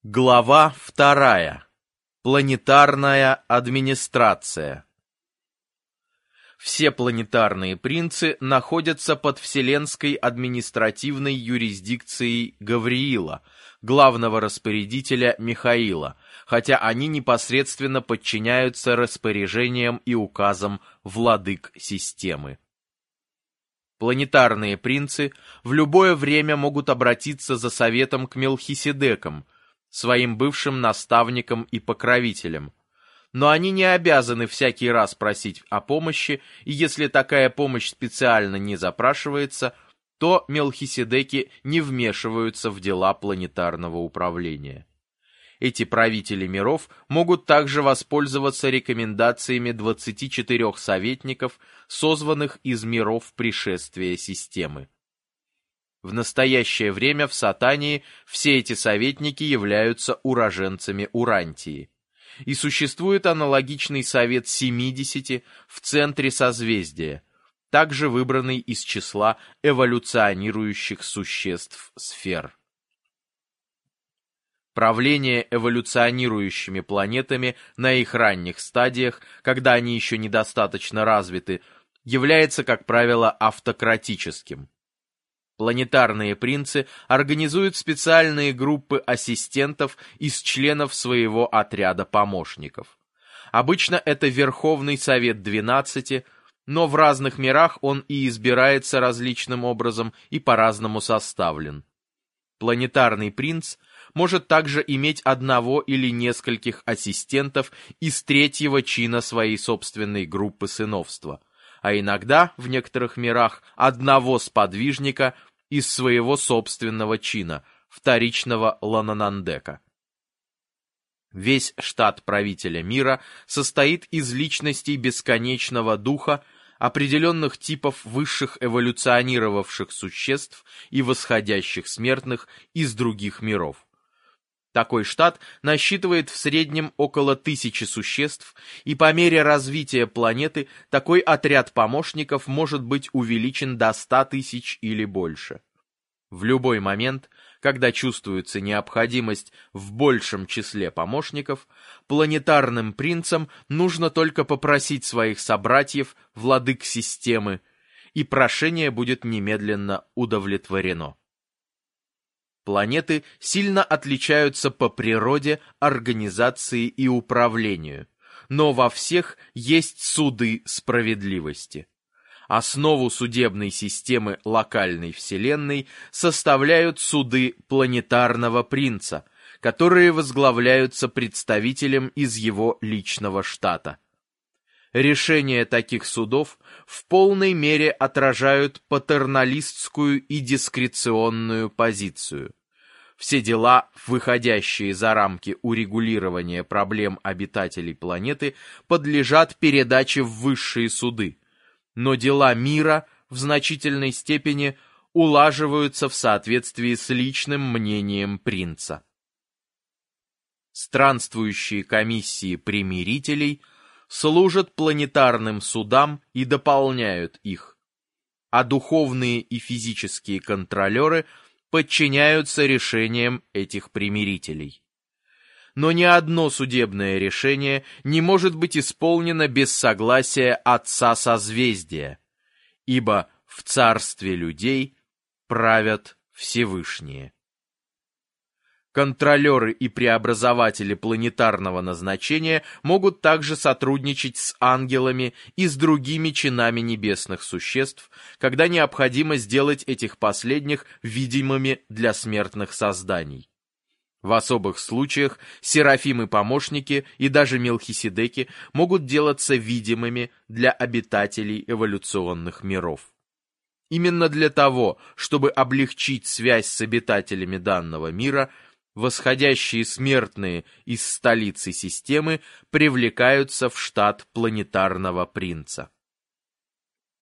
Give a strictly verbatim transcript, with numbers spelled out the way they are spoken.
Глава вторая. Планетарная администрация. Все планетарные принцы находятся под вселенской административной юрисдикцией Гавриила, главного распорядителя Михаила, хотя они непосредственно подчиняются распоряжениям и указам владык системы. Планетарные принцы в любое время могут обратиться за советом к Мелхиседекам, своим бывшим наставникам и покровителям. Но они не обязаны всякий раз просить о помощи, и если такая помощь специально не запрашивается, то Мелхиседеки не вмешиваются в дела планетарного управления. Эти правители миров могут также воспользоваться рекомендациями двадцати четырёх советников, созванных из миров пришествия системы. В настоящее время в Сатании все эти советники являются уроженцами Урантии. И существует аналогичный совет семидесяти в центре созвездия, также выбранный из числа эволюционирующих существ сфер. Правление эволюционирующими планетами на их ранних стадиях, когда они еще недостаточно развиты, является, как правило, автократическим. Планетарные принцы организуют специальные группы ассистентов из членов своего отряда помощников. Обычно это Верховный Совет двенадцати, но в разных мирах он и избирается различным образом и по-разному составлен. Планетарный принц может также иметь одного или нескольких ассистентов из третьего чина своей собственной группы сыновства, а иногда, в некоторых мирах, одного сподвижника из своего собственного чина, вторичного Лананандека. Весь штат правителя мира состоит из личностей бесконечного духа, определенных типов высших эволюционировавших существ и восходящих смертных из других миров. Такой штат насчитывает в среднем около тысячи существ, и по мере развития планеты такой отряд помощников может быть увеличен до ста тысяч или больше. В любой момент, когда чувствуется необходимость в большем числе помощников, планетарным принцам нужно только попросить своих собратьев, владык системы, и прошение будет немедленно удовлетворено. Планеты сильно отличаются по природе, организации и управлению, но во всех есть суды справедливости. Основу судебной системы локальной вселенной составляют суды планетарного принца, которые возглавляются представителем из его личного штата. Решения таких судов в полной мере отражают патерналистскую и дискреционную позицию. Все дела, выходящие за рамки урегулирования проблем обитателей планеты, подлежат передаче в высшие суды, но дела мира в значительной степени улаживаются в соответствии с личным мнением принца. Странствующие комиссии примирителей служат планетарным судам и дополняют их, а духовные и физические контролеры подчиняются решениям этих примирителей. Но ни одно судебное решение не может быть исполнено без согласия Отца Созвездия, ибо в царстве людей правят Всевышние. Контролеры и преобразователи планетарного назначения могут также сотрудничать с ангелами и с другими чинами небесных существ, когда необходимо сделать этих последних видимыми для смертных созданий. В особых случаях серафимы-помощники и даже Мелхиседеки могут делаться видимыми для обитателей эволюционных миров. Именно для того, чтобы облегчить связь с обитателями данного мира, восходящие смертные из столицы системы привлекаются в штат планетарного принца.